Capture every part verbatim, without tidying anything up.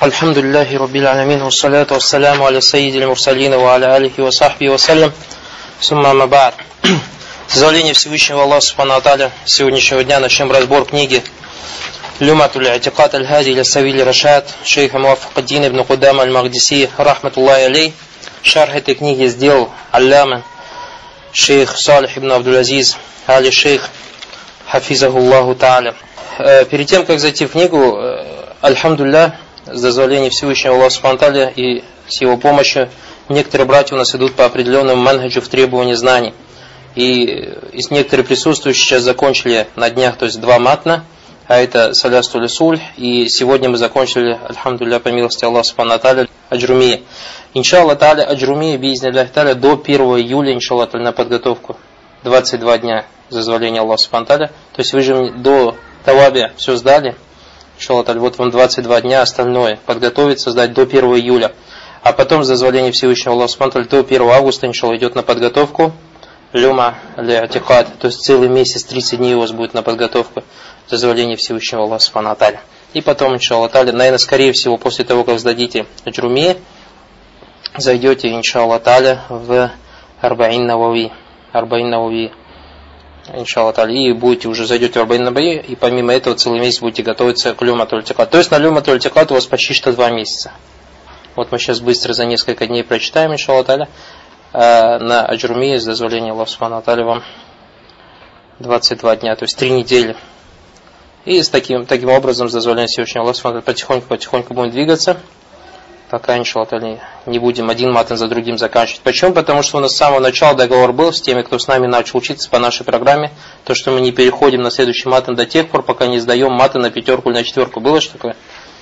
Альхамдулиллахи Раббил Аламин, вассаляту вассаляму аля сайидиль мурсалина ва аля алихи ва сахби ва салям, сумма ама ба'д. С дозволения Всевышнего Аллаха Субхану ва Тааля, с сегодняшнего дня начнем разбор книги Люматуль Атикад аль-Хади иля Савиль Рашад шейха Муаффак-ад-Дин ибн Кудама аль-Магдиси рахматуллахи алей. Шарх этой книги сделал алляма шейх Салих ибн Абдул-Азиз али шейх хафизаху Аллаху Тааля. Перед тем, как зайти в книгу, альхамдулиллах, с дозволения Всевышнего Аллаха Субхану ва Тааля и с его помощью, некоторые братья у нас идут по определенному манхаджу в требовании знаний. И из некоторых присутствующих сейчас закончили на днях, то есть два матна, а это Салястуль Усуль, и сегодня мы закончили, альхамдулиллах, по милости Аллаха Субхану ва Тааля, Аджрумия. Иншаллах Тааля, Аджрумия, биизниллахи Тааля, до первого июля, иншаллах Тааля, на подготовку. двадцать два дня, с дозволения Аллаха Субхану ва Тааля. То есть вы же до Таваби все сдали. Иншаллах Тааля, вот вам двадцать два дня, остальное подготовиться, сдать до первого июля. А потом, с дозволения Всевышнего Аллаха Субхану ва Тааля, до первого августа, иншаллах, идет на подготовку Люма Ля-Атикад. То есть целый месяц, тридцать дней у вас будет на подготовку, с дозволения Всевышнего Аллаха Субхану ва Тааля. И потом, иншаллах Тааля, наверное, скорее всего, после того, как сдадите Аджрумия, зайдете, иншаллах Тааля, в Арбаин Навави. Арбаин Навави. Иншаллах Тааля, и будете уже зайдете в Арбаин Навави, и помимо этого целый месяц будете готовиться к Люматуль Атикад. То есть на Люматуль Атикад у вас почти что два месяца. Вот мы сейчас быстро за несколько дней прочитаем, иншаллах Тааля, на Аджрумии, с дозволения Аллаха Субхану ва Тааля, вам двадцать два дня, то есть три недели. И с таким, таким образом, с дозволения Всевышнего Аллаха Субхану ва Тааля, потихоньку-потихоньку будем двигаться, пока, иншаллах Тааля, не будем один матан за другим заканчивать. Почему? Потому что у нас с самого начала договор был с теми, кто с нами начал учиться по нашей программе, то, что мы не переходим на следующий матан до тех пор, пока не сдаем матан на пятерку или на четверку. Было что такое?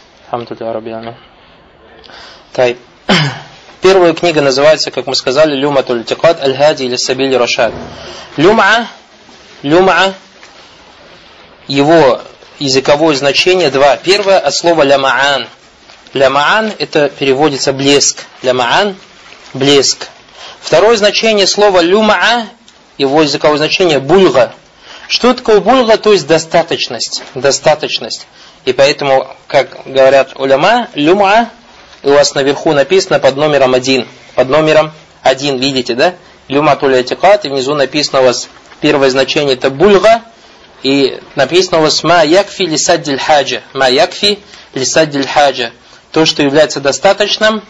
Тай. Первая книга называется, как мы сказали, Люматуль Атикад аль-Хади иля Савиль Рашад. Люма, люма, его языковое значение два. Первое от слова лямаан. Лямаан это переводится блеск. Лямаан блеск. Второе значение слова люма, его языковое значение бульга. Что такое бульга? То есть достаточность. Достаточность. И поэтому, как говорят уляма, люма, и у вас наверху написано под номером один. Под номером один, видите, да? Люматуль Атикад, и внизу написано у вас первое значение это бульга, и написано у вас ма якфи лисаддиль хаджа. Ма якфи лисаддиль хаджа. То, что является достаточным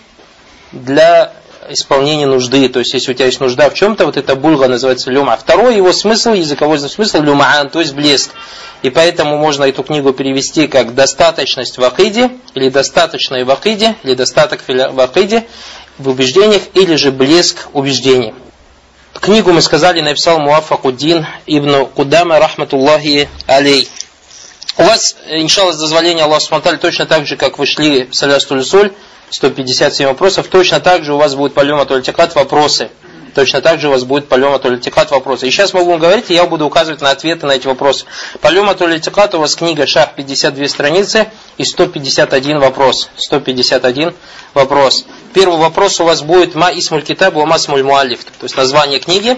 для исполнения нужды. То есть, если у тебя есть нужда в чем-то, вот это бульга называется люма. Второй его смысл, языковой смысл люмаан, то есть блеск. И поэтому можно эту книгу перевести как достаточность в акиде, или достаточное в акиде, или достаток в акиде, в убеждениях, или же блеск убеждений. Книгу, мы сказали, написал Муаффак-ад-Дин ибн Кудама рахматуллахи алей. У вас, иншаллах, с дозволения Аллаха Субхану ва Тааля, точно так же, как вы шли в Салястуль Усуль, сто пятьдесят семь вопросов, точно так же у вас будет по Люматуль Атикад вопросы. Точно так же у вас будет по Люматуль Атикад вопросы. И сейчас мы будем говорить, и я буду указывать на ответы на эти вопросы. По Люматуль Атикад у вас книга шарх пятьдесят две страницы и сто пятьдесят один вопрос. сто пятьдесят один вопрос. Первый вопрос у вас будет ма исмуль китаб ва ма исмуль муаллиф. То есть название книги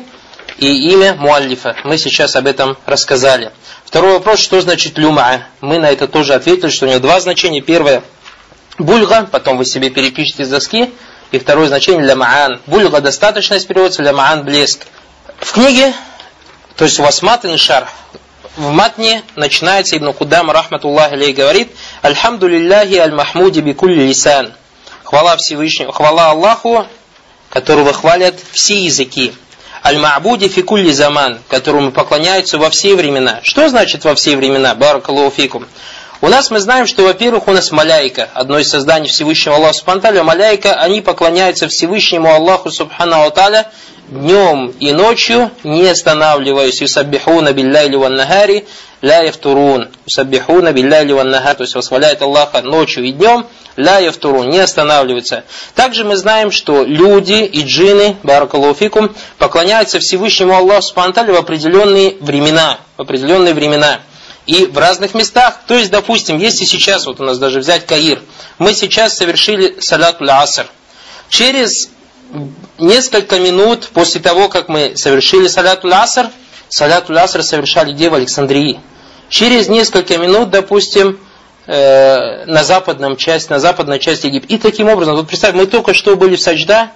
и имя муаллифа. Мы сейчас об этом рассказали. Второй вопрос, что значит люма? Мы на это тоже ответили, что у него два значения. Первое бульга, потом вы себе перепишите с доски. И второе значение лямаан. Бульга достаточность переводится, лямаан блеск. В книге, то есть у вас матн и шарх, в матне начинается Ибн Кудама рахматуллахи алейхи говорит: Альхамдулиллахи аль-Махмуди бикулли лисан. Хвала Всевышнему, хвала Аллаху, которого хвалят все языки. Аль-Ма'буди фи кулли заман, которому поклоняются во все времена. Что значит во все времена? Баракаллаху фикум. У нас мы знаем, что, во-первых, у нас маляйка, одно из созданий Всевышнего Аллаха Субхану ва Тааля, маляйка, они поклоняются Всевышнему Аллаху Субхану ва Тааля днем и ночью, не останавливаясь. Юсаббихуна билляйли ван нахари ля яфтурун. Юсаббихуна билляйли ван нахари, то есть восхваляют Аллаха ночью и днем, ля яфтурун, не останавливаются. Также мы знаем, что люди и джинны, баракаллаху фикум, поклоняются Всевышнему Аллаху Субхану ва Тааля в определенные времена. В определенные времена. И в разных местах, то есть, допустим, если сейчас, вот у нас даже взять Каир, мы сейчас совершили салятуль аср. Через несколько минут после того, как мы совершили салятуль аср, салятуль аср совершали где в Александрии. Через несколько минут, допустим, э, на западном части, на западной части Египта. И таким образом, вот представь, мы только что были в саджда,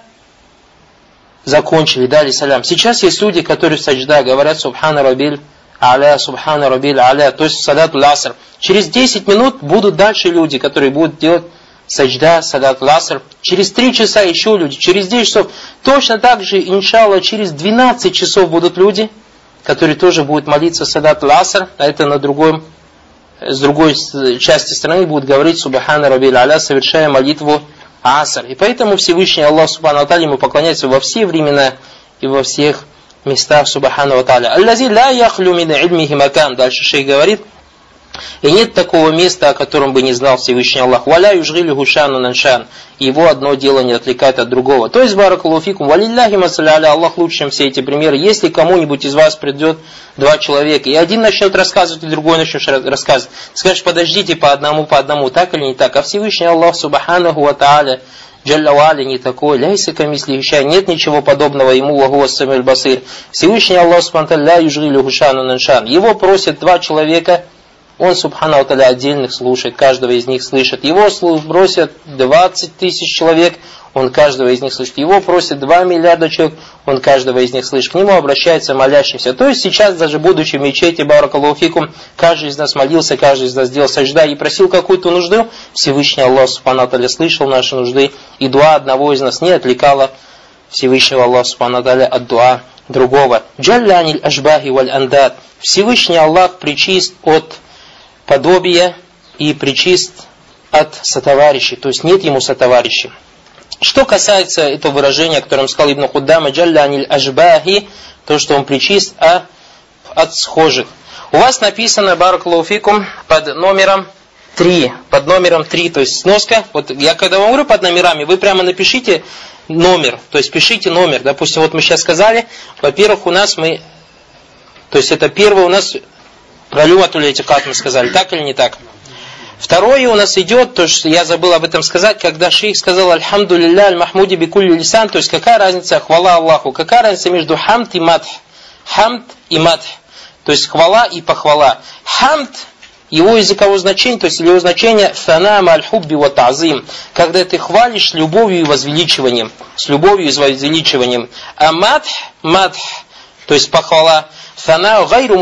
закончили, дали салям. Сейчас есть люди, которые в саджда говорят субхана рабиль аля, субхана рабиль аля, то есть салат ласр. Через десять минут будут дальше люди, которые будут делать саджда, салат ласр. Через три часа еще люди, через десять часов. Точно так же, иншаллах, через двенадцать часов будут люди, которые тоже будут молиться салат ласр, а это на другом, с другой части страны будут говорить субхана рабиль аля, совершая молитву аср. И поэтому Всевышний Аллах Субхану ва Тааля ему поклоняется во все времена и во всех местах Субхану ва Тааля. Аллази ла яхлю мин ильмихи макан. Дальше шейх говорит, и нет такого места, о котором бы не знал Всевышний Аллах. Валя южгилю хушану наншан. Его одно дело не отвлекает от другого. То есть, баракаллаху фикум, валилляхи масаля, Аллах лучше, чем все эти примеры. Если кому-нибудь из вас придет два человека, и один начнет рассказывать, и другой начнет рассказывать, скажешь, подождите по одному, по одному, так или не так. А Всевышний Аллах Субханаху ва Тааля, Джалля ва Аля, не такой, ляйса камисли хищай, нет ничего подобного ему, вахуа самиль басир. Всевышний Аллах Субхану ва Тааля, ля южгилю хушану наншан. Его просят два человека, он, субхану ва тааля, отдельных слушает, каждого из них слышит. Его бросят двадцать тысяч человек, он каждого из них слышит. Его просят два миллиарда человек, он каждого из них слышит. К нему обращается молящийся. То есть сейчас, даже будучи в мечети, баракаллаху фикум, каждый из нас молился, каждый из нас сделал саджда и просил какую-то нужду, Всевышний Аллах, субхану ва тааля, слышал наши нужды, и дуа одного из нас не отвлекала Всевышнего Аллаха, субхану ва тааля, от дуа другого. Джалляниль ашбахи валь андад. Всевышний Аллах причист от подобия и причист от сотоварищей, то есть нет ему сотоварищей. Что касается этого выражения, о котором сказал Ибн Худдама, джалляниль ашбахи, то, что он причист а, от схожих. У вас написано, баракаллаху фикум, под номером три, под номером три, то есть сноска. Вот я когда вам говорю под номерами, вы прямо напишите номер, то есть пишите номер. Допустим, вот мы сейчас сказали, во-первых, у нас мы, то есть это первое у нас про люматуль этикат мы сказали, так или не так? Второе у нас идет, то, что я забыл об этом сказать, когда шейх сказал «Альхамду лилля аль-махмуди бикулли лисан», то есть какая разница, хвала Аллаху, какая разница между хамд и мадх? Хамд и мадх, то есть хвала и похвала. Хамд, его языковое значение, то есть его значение «фана маль-хубби ва та'зим», когда ты хвалишь любовью и возвеличиванием, с любовью и возвеличиванием. А мадх, мадх, то есть похвала, «фана гайру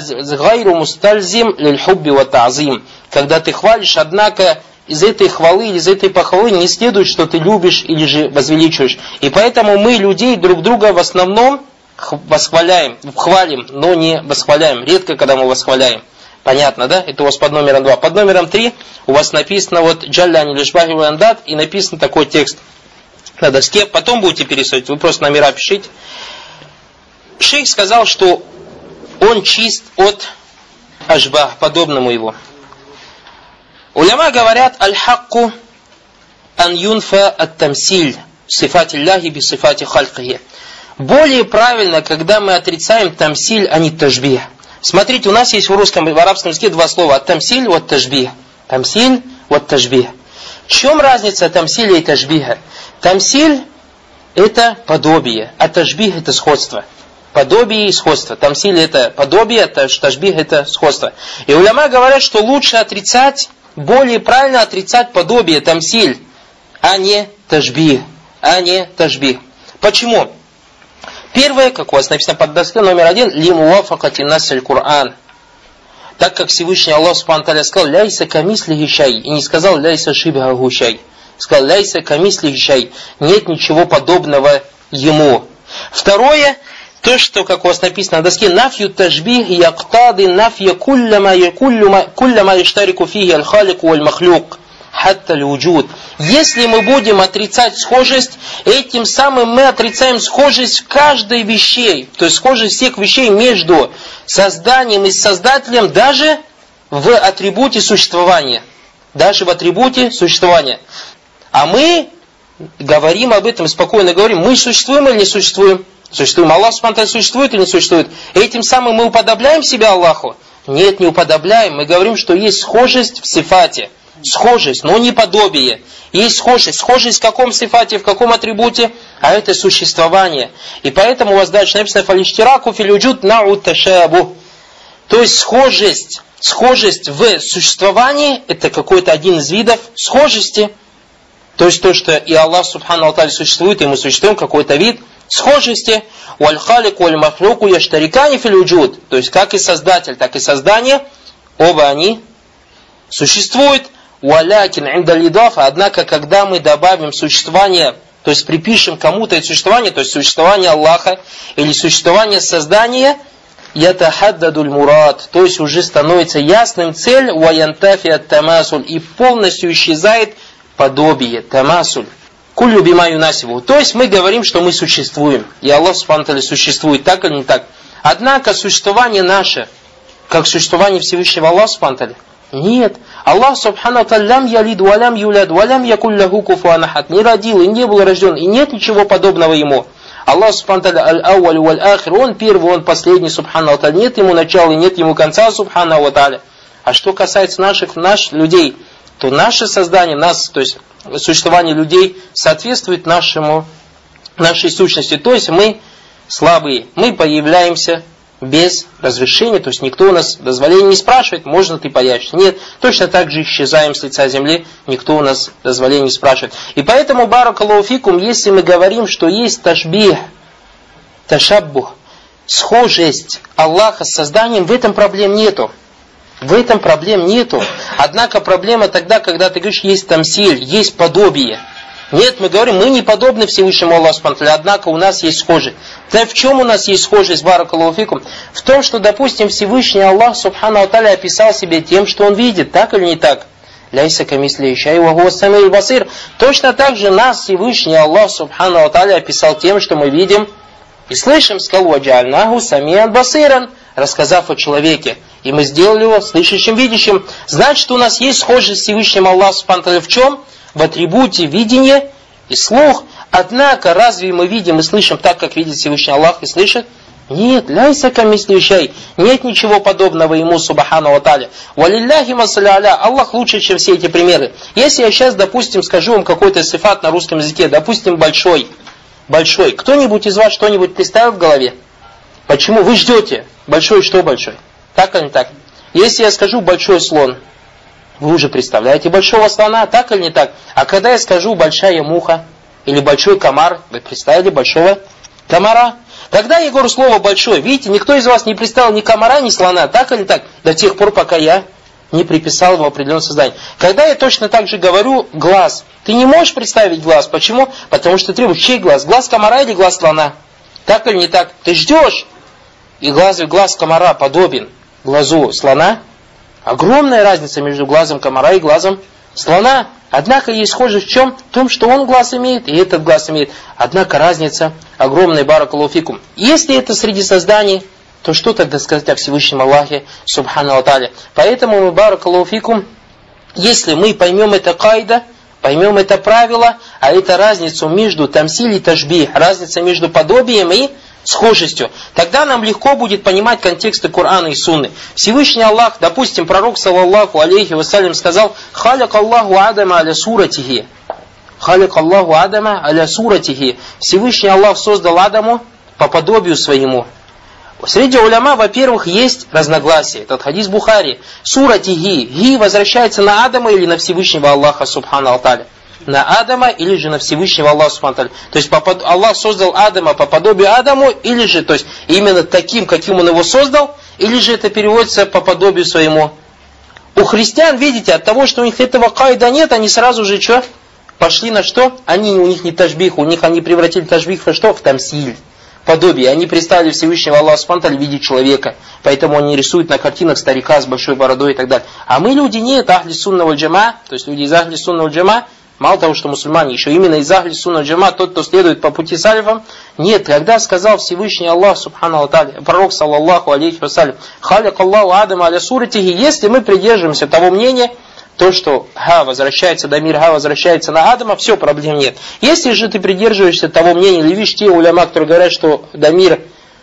мустальзим лиль-хубби ва та'зим», когда ты хвалишь, однако из этой хвалы или из этой похвалы не следует, что ты любишь или же возвеличиваешь. И поэтому мы людей друг друга в основном восхваляем, хвалим, но не восхваляем. Редко, когда мы восхваляем. Понятно, да? Это у вас под номером два. Под номером три у вас написано вот «Джалляни лишбахи вандат» и написан такой текст на доске. Потом будете пересылать, вы просто номера пишите. Шейх сказал, что он чист от ашбах, подобному его. Уляма говорят «Аль-хакку ан юнфа ат-тамсиль сифати Аллахи би сифати хальхихи». Более правильно, когда мы отрицаем тамсиль, а не тажбих. Смотрите, у нас есть в русском и в арабском языке два слова «тамсиль» вот «тажбих». «Тамсиль» вот «тажбих». В чем разница тамсиля и тажбиха? Тамсиль – это подобие, а тажбих – это сходство. Подобие и сходство. Тамсиль – это подобие, а тажбих – это сходство. И уляма говорят, что лучше отрицать, более правильно отрицать подобие, тамсиль, а не тажбих. А не тажбих. Почему? Первое, как у вас написано под доской, номер один, лимуафакати насль Кур'ан. Так как Всевышний Аллах Субхану ва Тааля сказал, ляйса камислихи шай, и не сказал ляйса шибхаху шай. Сказал, ляйса камислихи шай, нет ничего подобного ему. Второе, то, что, как у вас написано на доске, нафью тажбих яктады нафья кулляма яштарику фихи аль-халику валь-махлюк. Если мы будем отрицать схожесть, этим самым мы отрицаем схожесть каждой вещей, то есть схожесть всех вещей между созданием и создателем, даже в атрибуте существования. Даже в атрибуте существования. А мы говорим об этом, спокойно говорим, мы существуем или не существуем? Существуем. Аллах Субхану существует или не существует? Этим самым мы уподобляем себя Аллаху? Нет, не уподобляем. Мы говорим, что есть схожесть в сифате. Схожесть, но не подобие. Есть схожесть. Схожесть в каком сифате, в каком атрибуте? А это существование. И поэтому у вас дальше написано «Фалиштираку филюджуд нау ташабу». То есть схожесть Схожесть в существовании – это какой-то один из видов схожести. То есть то, что и Аллах Субхану Ва Тааля существует, и мы существуем, какой-то вид схожести. «Валь-халик валь-махлуку яштарикани фил-уджуд». То есть как и Создатель, так и создание, оба они существуют. «Валякин индалидафа». Однако, когда мы добавим существование, то есть припишем кому-то это существование, то есть существование Аллаха или существование создания, ятахаддадуль мурад, то есть уже становится ясным цель, ваянтафи ат-тамасуль, и полностью исчезает подобие, тамасуль. Кулю бима юнасибу. То есть мы говорим, что мы существуем, и Аллах Субхану ва Тааля существует, так или не так. Однако существование наше, как существование Всевышнего Аллаха Субхану ва Тааля, нет. Аллах Субхану ва Тааля лям ялид, валям юляд, валям якуль лаху куфуан ахад, не родил и не был рожден, и нет ничего подобного ему. Аллах Субхану ва Тааля аль-ауаль валь-ахир, он первый, он последний, Субхану ва Тааля, нет ему начала и нет ему конца, Субхану ва Тааля. А что касается наших, наших людей, то наше создание, нас, то есть существование людей соответствует нашему, нашей сущности. То есть мы слабые, мы появляемся без разрешения, то есть никто у нас дозволения не спрашивает, можно ты появишься. Нет, точно так же исчезаем с лица земли, никто у нас дозволения не спрашивает. И поэтому, баракаллаху фикум, если мы говорим, что есть ташбих, ташаббух, схожесть Аллаха с созданием, в этом проблем нету. В этом проблем нету. Однако проблема тогда, когда ты говоришь, есть тамсиль, есть подобие. Нет, мы говорим, мы не подобны Всевышнему Аллаху Субхану ва Тааля, однако у нас есть схожесть. Да в чем у нас есть схожесть, баракаллаху фикум? В том, что, допустим, Всевышний Аллах Субхану ва Тааля описал себе тем, что Он видит, так или не так? Ляйса камисли шай ва хуа самиуль басир. Точно так же нас Всевышний Аллах Субхану ва Тааля описал тем, что мы видим и слышим. Сказал ваджальнаху самиан басиран, рассказав о человеке. И мы сделали его слышащим, видящим. Значит, у нас есть схожесть с Всевышним Аллахом Субхану ва Тааля в чем? В атрибуте видения и слух. Однако, разве мы видим и слышим так, как видит Всевышний Аллах и слышит? Нет, ляйса камисли шай. Нет ничего подобного ему, Субхану ва Тааля. Валилляхи масалля аля. Аллах лучше, чем все эти примеры. Если я сейчас, допустим, скажу вам какой-то сифат на русском языке, допустим, большой. Большой. Кто-нибудь из вас что-нибудь представил в голове? Почему? Вы ждете. Большой что большой? Так или не так? Если я скажу большой слон, вы уже представляете большого слона, так или не так? А когда я скажу большая муха или большой комар, вы представили большого комара? Когда я говорю слово большой, видите, никто из вас не представил ни комара, ни слона, так или не так? До тех пор, пока я не приписал его определенное создание. Когда я точно так же говорю глаз, ты не можешь представить глаз. Почему? Потому что требуешь чей глаз? Глаз комара или глаз слона? Так или не так? Ты ждешь. И глаз, глаз комара подобен глазу слона. Огромная разница между глазом комара и глазом слона. Однако есть схожесть в чем? В том, что он глаз имеет, и этот глаз имеет. Однако разница огромная, баракаллаху фикум. Если это среди созданий, то что тогда сказать о Всевышнем Аллахе Субхану ва Тааля? Поэтому мы, баракаллаху фикум, если мы поймем это кайда, поймем это правило, а это разницу между тамсиль и ташбих, разница между подобием и схожестью, тогда нам легко будет понимать контексты Корана и Сунны. Всевышний Аллах, допустим, пророк, саллаллаху алейхи вассалям, сказал: «Халак Аллаху Адама аля суратихи». «Халак Аллаху Адама аля суратихи». Всевышний Аллах создал Адаму по подобию своему. Среди уляма, во-первых, есть разногласия. Этот хадис Бухари. Суратихи. Ги возвращается на Адама или на Всевышнего Аллаха Субхану ва Тааля? На Адама или же на Всевышнего Аллаха Субхану ва Тааля. То есть Аллах создал Адама по подобию Адаму, или же, то есть именно таким, каким он его создал, или же это переводится по подобию своему. У христиан, видите, от того, что у них этого кайда нет, они сразу же что? Пошли на что? Они, у них не ташбих, у них они превратили ташбих во что? В тамсиль. Подобие. Они представили Всевышнего Аллаха Субхану ва Тааля в виде человека. Поэтому они рисуют на картинах старика с большой бородой и так далее. А мы люди нет, ахли сунна валь джама, то есть люди из ахли сунна валь джама, мало того, что мусульмане, еще именно из ахли сунна валь джама, тот, кто следует по пути салифам. Нет, когда сказал Всевышний Аллах Субхану ва Тааля, пророк саллаллаху алейхи вассалям, халак Аллаху Адама аля суратихи, если мы придерживаемся того мнения, то, что ха возвращается, дамир ха возвращается на Адама, все, проблем нет. Если же ты придерживаешься того мнения, или видишь те уляма, которые говорят, что дамир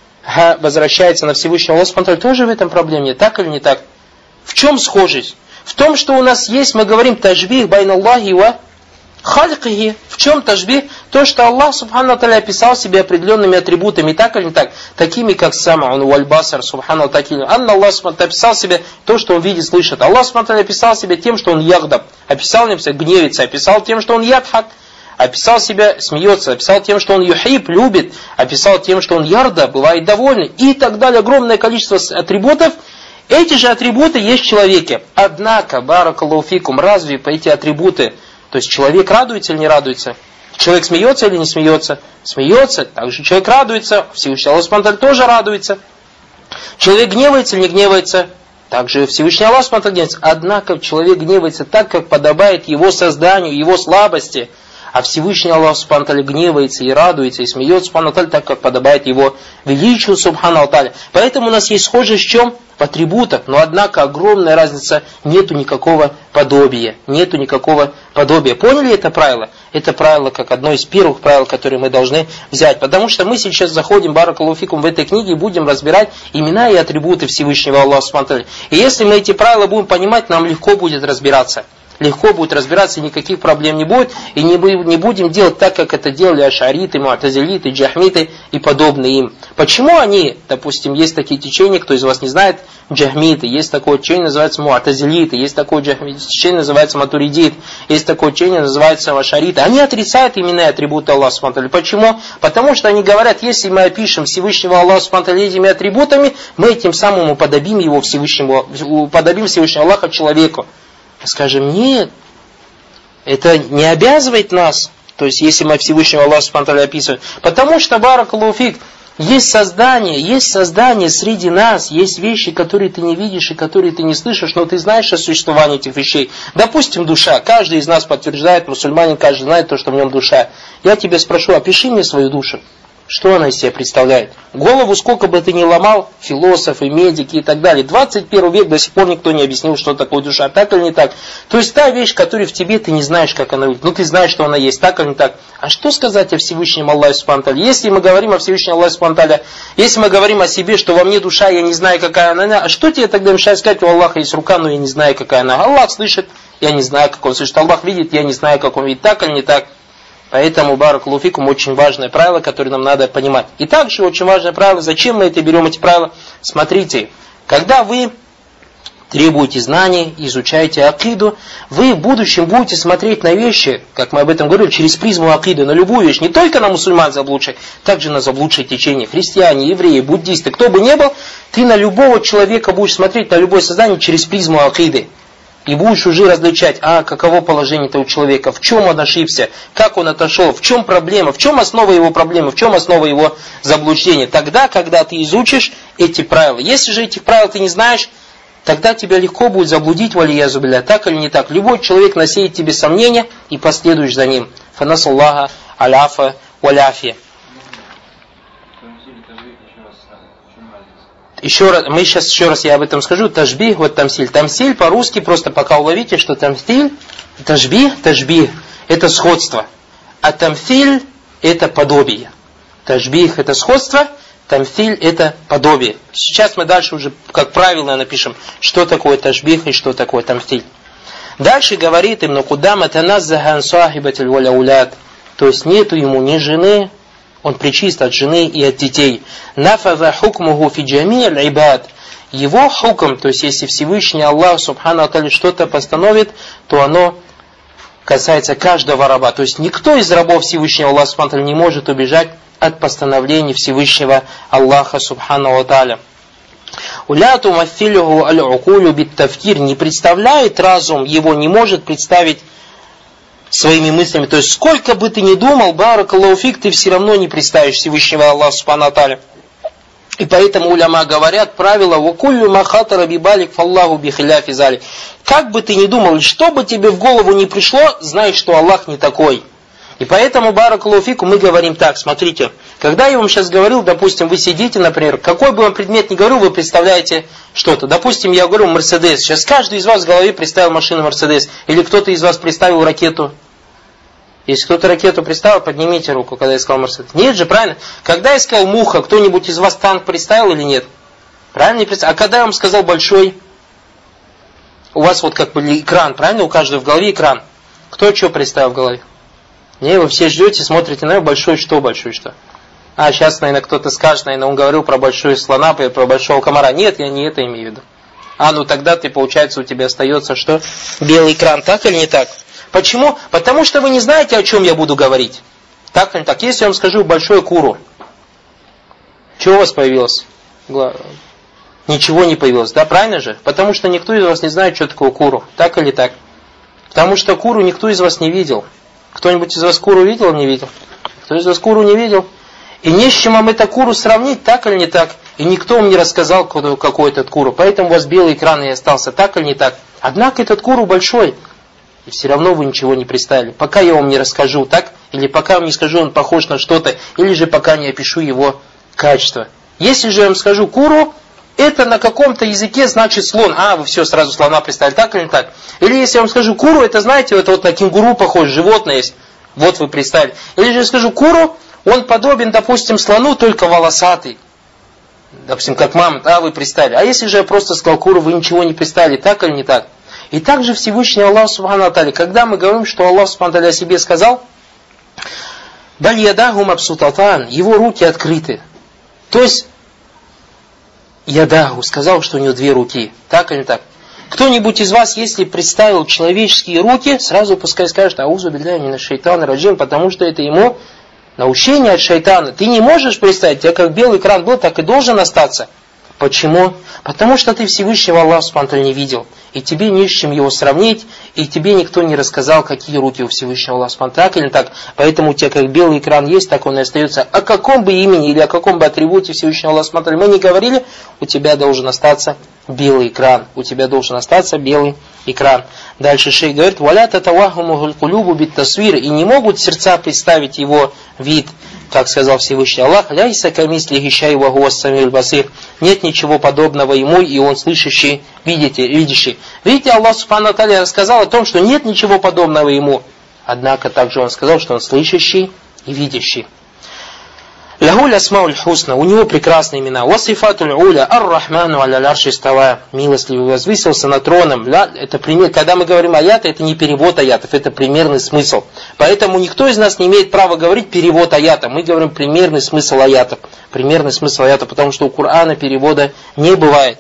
ха возвращается на Всевышнего Аллаха Субхану ва Тааля, тоже в этом проблем нет, так или не так? В чем схожесть? В том, что у нас есть, мы говорим, тажбих байна Аллахи ва халькихи. В чем тажбих? То, что Аллах Субхану Тааля описал себе определенными атрибутами, так или не так, такими как Сам'ун валь-Басар, Субхану Тааля. Анна Аллах Субхану Тааля описал себе то, что он видит, слышит. Аллах Субхану Тааля описал себе тем, что он ягдаб, описал себя гневится, описал тем, что он ядхак, описал себя смеется, описал тем, что он юхиб, любит, описал тем, что он ярда, бывает довольный и так далее. Огромное количество атрибутов. Эти же атрибуты есть в человеке. Однако, баракаллаху фикум, разве по эти атрибуты, то есть человек радуется или не радуется? Человек смеется или не смеется? Смеется. Также человек радуется. Всевышний Аллах Субхану Тааля тоже радуется. Человек гневается или не гневается? Также Всевышний Аллах Субхану Тааля гневается. Однако человек гневается так, как подобает его созданию, его слабости. А Всевышний Аллах Субхану Тааля гневается и радуется, и смеется Субхану Тааля так, как подобает его величию Субхану Тааля. Поэтому у нас есть схожесть в чем? В атрибутах. Но однако огромная разница, нету никакого подобия. Нету никакого подобия. Поняли это правило? Это правило как одно из первых правил, которые мы должны взять. Потому что мы сейчас заходим, баракаллаху фикум, в этой книге и будем разбирать имена и атрибуты Всевышнего Аллаха Субхану Тааля. И если мы эти правила будем понимать, нам легко будет разбираться. Легко будет разбираться, никаких проблем не будет. И не будем делать так, как это делали ашариты, муатазилиты, джахмиты и подобные им. Почему они, допустим, есть такие течения, кто из вас не знает, джахмиты, есть такое течение, называется муатазилиты, есть такое течение, называется матуридит, есть такое течение, называется ашариты. Они отрицают имена и атрибуты Аллаха Субхану Тааля. Почему? Потому что они говорят, если мы опишем Всевышнего Аллаха Субхану Тааля этими атрибутами, мы этим самым уподобим его Всевышнему, уподобим Всевышнего Аллаха человеку. Скажем, нет, это не обязывает нас, то есть если мы Всевышнего Аллаха Субхану Тааля описываем, потому что, баракаллаху фик, есть создание, есть создание среди нас, есть вещи, которые ты не видишь и которые ты не слышишь, но ты знаешь о существовании этих вещей. Допустим, душа, каждый из нас подтверждает, мусульманин, каждый знает то, что в нем душа. Я тебя спрошу, опиши мне свою душу. Что она из себя представляет? Голову сколько бы ты ни ломал, философы, медики и так далее. двадцать первый век до сих пор никто не объяснил, что такое душа, так или не так. То есть та вещь, которая в тебе, ты не знаешь, как она выглядит. Ну ты знаешь, что она есть, так или не так. А что сказать о Всевышнем Аллахе Субхану Тааля? Если мы говорим о Всевышнем Аллахе Субхану Тааля, если мы говорим о себе, что во мне душа, я не знаю, какая она, а что тебе тогда мешает сказать, у Аллаха есть рука, но я не знаю, какая она. Аллах слышит, я не знаю, как он слышит. Аллах видит, я не знаю, как он видит, так или не так. Поэтому, баракаллаху фикум, очень важное правило, которое нам надо понимать. И также очень важное правило, зачем мы это берем, эти правила? Смотрите, когда вы требуете знаний, изучаете акиду, вы в будущем будете смотреть на вещи, как мы об этом говорили, через призму акиды, на любую вещь, не только на мусульман заблудших, также на заблудшие течения, христиане, евреи, буддисты, кто бы ни был, ты на любого человека будешь смотреть, на любое создание через призму акиды. И будешь уже различать, а каково положение этого человека, в чем он ошибся, как он отошел, в чем проблема, в чем основа его проблемы, в чем основа его заблуждения. Тогда, когда ты изучишь эти правила. Если же этих правил ты не знаешь, тогда тебя легко будет заблудить, валиязу билля, так или не так. Любой человек насеет тебе сомнения и последуешь за ним. Фанасаллаха аляфа валяфия. Еще раз, мы сейчас еще раз я об этом скажу. Ташбих, вот тамсиль. Тамсиль по-русски просто пока уловите, что тамсиль, ташбих, ташбих это сходство. А тамсиль это подобие. Ташбих это сходство, тамсиль это подобие. Сейчас мы дальше уже как правило напишем, что такое ташбих и что такое тамсиль. Дальше говорит Ибн Кудама таназзаха ан сахибатиль валя улят. То есть нету ему ни жены, он пречист от жены и от детей. Нафаза хукмуху фи джами'аль ибад. Его хукм, то есть если Всевышний Аллах Субхану Тааля что-то постановит, то оно касается каждого раба. То есть никто из рабов Всевышнего Аллаха Субхану Тааля не может убежать от постановлений Всевышнего Аллаха Субхану Тааля. Уляту мафилюху аль-укулю бит-тафкир. Не представляет разум, его не может представить своими мыслями. То есть сколько бы ты ни думал, баракаллаху фик, ты все равно не представишь Всевышнего Аллаха Субхану Тааля. И поэтому уляма говорят правило «Вакуллю махатара бибалик фаллаху бихиляфи залик». Как бы ты ни думал, что бы тебе в голову не пришло, знай, что Аллах не такой. И поэтому, баракаллаху фику, мы говорим так, смотрите, когда я вам сейчас говорил, допустим, вы сидите, например, какой бы вам предмет ни говорил, вы представляете что-то. Допустим, я говорю Мерседес. Сейчас каждый из вас в голове представил машину Мерседес. Или кто-то из вас представил ракету. Если кто-то ракету представил, поднимите руку, когда я сказал Мерседес. Нет же, правильно? Когда я сказал муха, кто-нибудь из вас танк представил или нет? Правильно не представил? А когда я вам сказал большой, у вас вот как бы экран, правильно? У каждого в голове экран. Кто что представил в голове? Не, вы все ждете, смотрите на большой что, большой что. А сейчас, наверное, кто-то скажет, наверное, он говорил про большую слона, про большого комара. Нет, я не это имею в виду. А, ну тогда ты, получается, у тебя остается что? Белый экран, так или не так? Почему? Потому что вы не знаете, о чем я буду говорить. Так или не так? Если я вам скажу большой куру, чего у вас появилось? Ничего не появилось, да, правильно же? Потому что никто из вас не знает, что такое куру. Так или так? Потому что куру никто из вас не видел. Кто-нибудь из вас куру видел или не видел? Кто из вас куру не видел? И не с чем вам это куру сравнить, так или не так? И никто вам не рассказал, какой этот куру. Поэтому у вас белый экран и остался, так или не так? Однако этот куру большой. И все равно вы ничего не представили. Пока я вам не расскажу, так? Или пока вам не скажу, он похож на что-то. Или же пока не опишу его качество. Если же я вам скажу куру, это на каком-то языке значит слон. А, вы все, сразу слона представили, так или не так? Или если я вам скажу куру, это знаете, это вот на кенгуру похож, животное есть. Вот вы представили. Или же я скажу куру, он подобен, допустим, слону, только волосатый. Допустим, как мама, да, вы представили. А если же я просто сказал куру, вы ничего не представили, так или не так? И также Всевышний Аллах Субхану Аталя, когда мы говорим, что Аллах Субхану Аталя о себе сказал, «Баль ядаху мабсутатан», его руки открыты. То есть, ядаху сказал, что у него две руки, так или не так? Кто-нибудь из вас, если представил человеческие руки, сразу пускай скажет, аузу билляхи минаш шайтанир раджим, потому что это ему наущение от шайтана. Ты не можешь представить, тебя как белый экран был, так и должен остаться. Почему? Потому что ты Всевышнего Аллаха Субхану ва Тааля не видел. И тебе не с чем его сравнить, и тебе никто не рассказал, какие руки у Всевышнего Аллаха Субхану ва Тааля, так или так. Поэтому у тебя как белый экран есть, так он и остается. О каком бы имени или о каком бы атрибуте Всевышнего Аллаха Субхану ва Тааля мы не говорили, у тебя должен остаться белый экран. У тебя должен остаться белый экран. Дальше шейх говорит, «Валя татавахумухуль кулюбу бит тасвир», и не могут сердца представить его вид. Как сказал Всевышний Аллах, «Ляйса камислихи шай ва хуа ас-самиуль басир». Нет ничего подобного ему, и он слышащий, видите, видящий. Видите, Аллах Субхану ва Тааля рассказал о том, что нет ничего подобного ему. Однако также он сказал, что он слышащий и видящий. Лахуль асмауль хусна, у него прекрасные имена. Васифатуль уля, ар-рахману аля арши става, милостливый возвысился над троном. Это пример, когда мы говорим аяты, это не перевод аятов, это примерный смысл. Поэтому никто из нас не имеет права говорить перевод аята. Мы говорим примерный смысл аятов. Примерный смысл аятов, потому что у Корана перевода не бывает.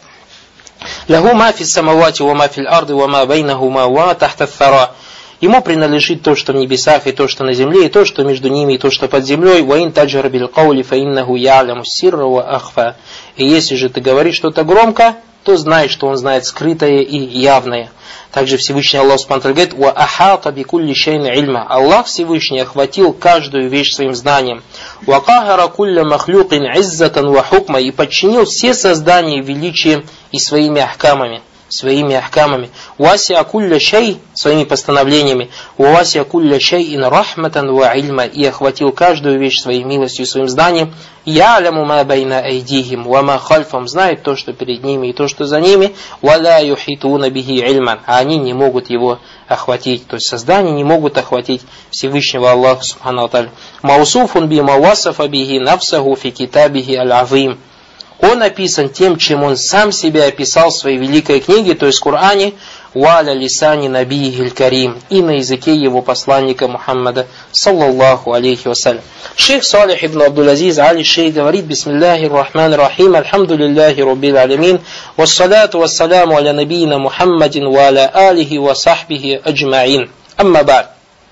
Лаху ма фис самавати ва ма фил арды ва ма байнахума ва тахта ат-тара. Ему принадлежит то, что в небесах, и то, что на земле, и то, что между ними, и то, что под землей. وَإِنْ تَجْهَرْ بِالْقَوْلِ فَإِنَّهُ يَعْلَمُ السِّرَّ وَأَخْفَى. И если же ты говоришь что-то громко, то знай, что он знает скрытое и явное. Также Всевышний Аллах Субхану ва Тааля говорит, وَأَحَاطَ بِكُلِّ شَيْءٍ عِلْمًا. Аллах Всевышний охватил каждую вещь своим знанием. وَقَهَرَ كُلَّ مَخْلُوقٍ عِزَّةً وَحُكْمًا. И подчинил все создания величием и своими ахкамами. своими ахкамами. Васиа кулля шай, своими постановлениями. Васиа кулля шай ин рахматан ва ильма. И охватил каждую вещь своей милостью и своим знанием. Я аляму ма байна айдихим ва ма хальфам. Знает то, что перед ними и то, что за ними. Ва ла юхитуна бихи ильман. А они не могут его охватить. То есть создания не могут охватить Всевышнего Аллаха Субхану ва Тааля. Маусуфун би мавасафа бихи нафсаху фи китабихи аль-азим. Он описан тем, чем он сам себя описал в своей великой книге, то есть в Коране, «Валя лисани набиихиль карим», и на языке его посланника Мухаммада, саллаллаху алейхи вассалям. Шейх Салих ибн Абдул-Азиз Али Шейх говорит, бисмиллахи рахмани рахим, альхамдулиллахи руббил алямин, вассалату вассаляму аля набийна Мухаммадин, ва аля алихи ва сахбихи аджмаин. Амма ба'д.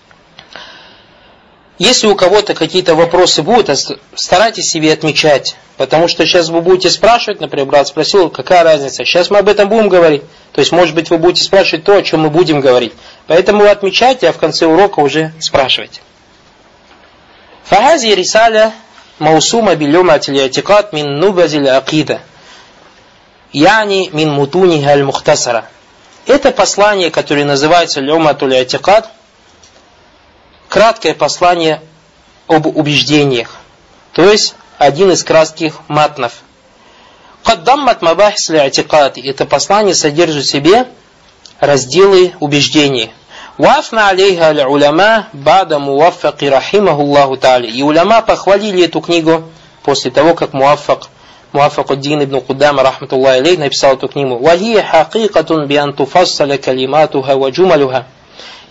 Если у кого-то какие-то вопросы будут, старайтесь себе отмечать. Потому что сейчас вы будете спрашивать, например, брат спросил, какая разница. Сейчас мы об этом будем говорить. То есть, может быть, вы будете спрашивать то, о чем мы будем говорить. Поэтому вы отмечайте, а в конце урока уже спрашивайте. Фахази рисаля маусума билюмати ли'атикад мин нубазиль акида. Яни мин мутуниха аль-мухтасара. Это послание, которое называется люмату ли'атикад, краткое послание об убеждениях. То есть, один из кратких матнов. Каддаммат мабахис ли'атикад. Это послание содержит в себе разделы убеждений. Вафна алейха аль-уляма бада муаффаки рахимаху Аллаху Тааля. И уляма похвалили эту книгу после того, как муаффак Муаффакуддин ибн Куддама рахматуллахи алейхи написал эту книгу. Вахия хакикатун биан туфассаля калиматуха ва джумалуха.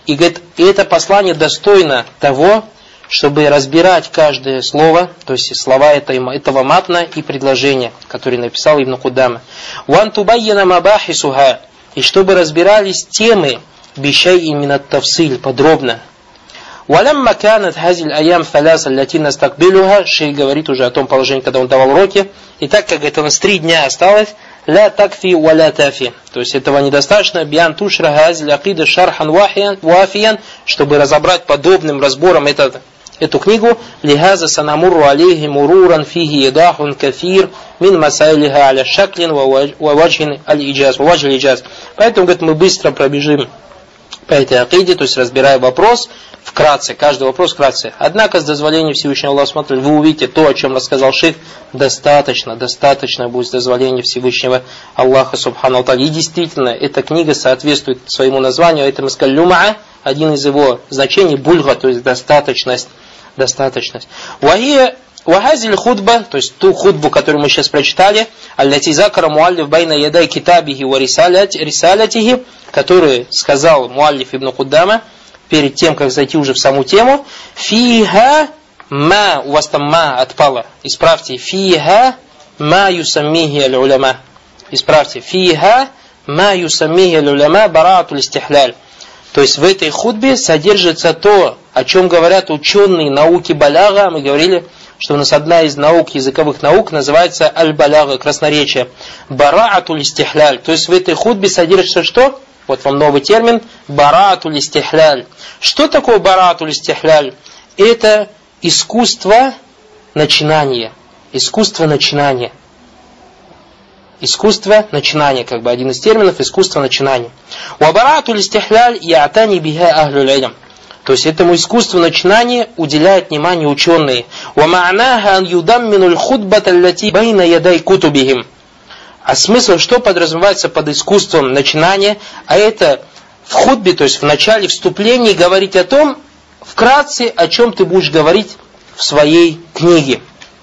И говорит, это послание достойно того, чтобы разбирать каждое слово, то есть слова этого матна и предложения, которые написал Ибн Кудама. «Ван тубайяна мабахисуха», и чтобы разбирались темы бишай именно тавсиль, подробно. «Валямма канат хазиль аям фаляса латина стакбилюха», шейх говорит уже о том положении, когда он давал уроки. И так как это у нас три дня осталось, ля такфи ва ля тафи, то есть этого недостаточно, биан тушра хазиль акида шархан вафиян, чтобы разобрать подобным разбором этот эту книгу, лихаза санамуру алейхи муруран фиги едахун кафир мин масайлиха аля шаклин ва ваджхин аль-иджаз, ва ваджхин аль-иджаз. Поэтому, говорит, мы быстро пробежим по этой акиде, то есть разбирая вопрос вкратце, каждый вопрос вкратце. Однако, с дозволения Всевышнего Аллаха смотрит, вы увидите то, о чем рассказал шейх, достаточно, достаточно будет с дозволения Всевышнего Аллаха Субхану ва Тааля. И действительно, эта книга соответствует своему названию, это мы сказали люма, один из его значений бульга, то есть достаточность. Достаточность. Вахазиль худба, то есть ту худбу, которую мы сейчас прочитали, аллати закара муаллиф байна ядай китабихи ва рисалятихи, которую сказал муаллиф Ибн Кудама перед тем, как зайти уже в саму тему. Фиха ма, у вас там ма отпало, исправьте, фиха ма юсаммихи аль-уляма, исправьте, фиха ма юсаммихи аль-уляма бараатуль истихляль. То есть в этой худбе содержится то, о чем говорят ученые науки баляга. Мы говорили, что у нас одна из наук, языковых наук, называется аль-баляга, красноречие. Бараатуль истихляль. То есть в этой худбе содержится что? Вот вам новый термин. Бараатуль истихляль. Что такое бараатуль истихляль? Это искусство начинания. Искусство начинания. Искусство начинания, как бы один из терминов, искусство начинания. Уабаратуль истихляль яатани биха ахлюль илм. То есть этому искусству начинания уделяют внимание ученые. Уамаанаха ан юдамминуль худбат аллати байна ядай кутубихим. А смысл, что подразумевается под искусством начинания? А это в худбе, то есть в начале вступления, говорить о том, вкратце, о чем ты будешь говорить в своей книге.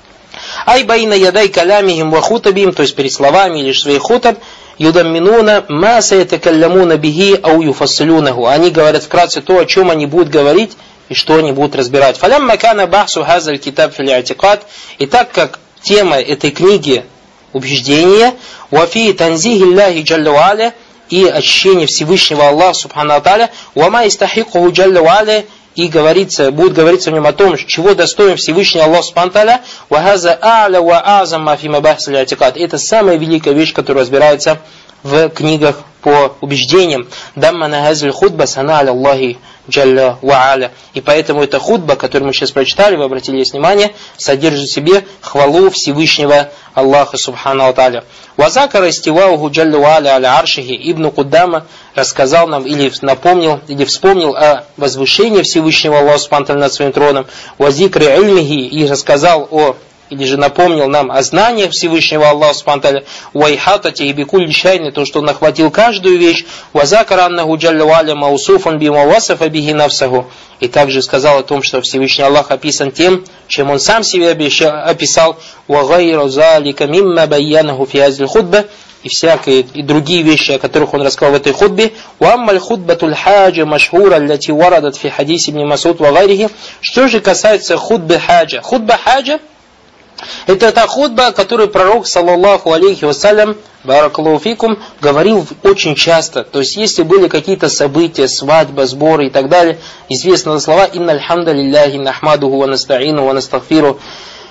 Ай байна ядай калямихим ва хутабим, то есть перед словами или своих хутаб, юдамминуна ма саятакалламуна бихи ау юфассилюнаху. Они говорят вкратце то, о чем они будут говорить и что они будут разбирать. Фалямма кана бахсу хазаль китаб фил и'тикад. И так как тема этой книги убеждения, вафи танзихи Аллахи джалля ва аля, и очищение Всевышнего Аллаха субхану ва тааля, ва ма истахикуху джалля ва аля, и говорится, будет говориться в нем о том, чего достоин Всевышний Аллах субхану ва тааля, ва хаза а'ля ва а'зам ма фи мабахс аль-и'тикад. Это самая великая вещь, которая разбирается в книгах по убеждениям. Дамма на хазиль худба сана аля Аллахи джалля ва аля. И поэтому эта худба, которую мы сейчас прочитали, вы обратили внимание, содержит в себе хвалу Всевышнего Аллаха субхану ва тааля. Вазакара истивауху джалля ва аля аля аршихи. Ибн Кудама рассказал нам или напомнил, или вспомнил о возвышении Всевышнего Аллаха субхану ва тааля над своим троном. Вазикри ильмихи, и рассказал о, или же напомнил нам о знании Всевышнего Аллаха субхану ва тааля, уайхатати и бикуль шайни, то, что он охватил каждую вещь, вазакара аннаху джалля ва аля маусуфан бима васафа бихи нафсаху. И также сказал о том, что Всевышний Аллах описан тем, чем он сам себя описал, ва гайру залика мимма байянаху фи хазиль худба, и всякие и другие вещи, о которых он рассказал в этой худбе. Ва аммаль худбатуль хаджа машхура аллати варадат фи хадиси ибн Масуд ва гайрихи. Что же касается худбы хаджа? Худба хаджа — это та худба, которую пророк, саллаллаху алейхи вассалям, баракаллаху фикум, говорил очень часто. То есть, если были какие-то события, свадьба, сборы и так далее, известные слова «Инна алхамда лилляхи нахмадуху ва настаину ва настагфиру»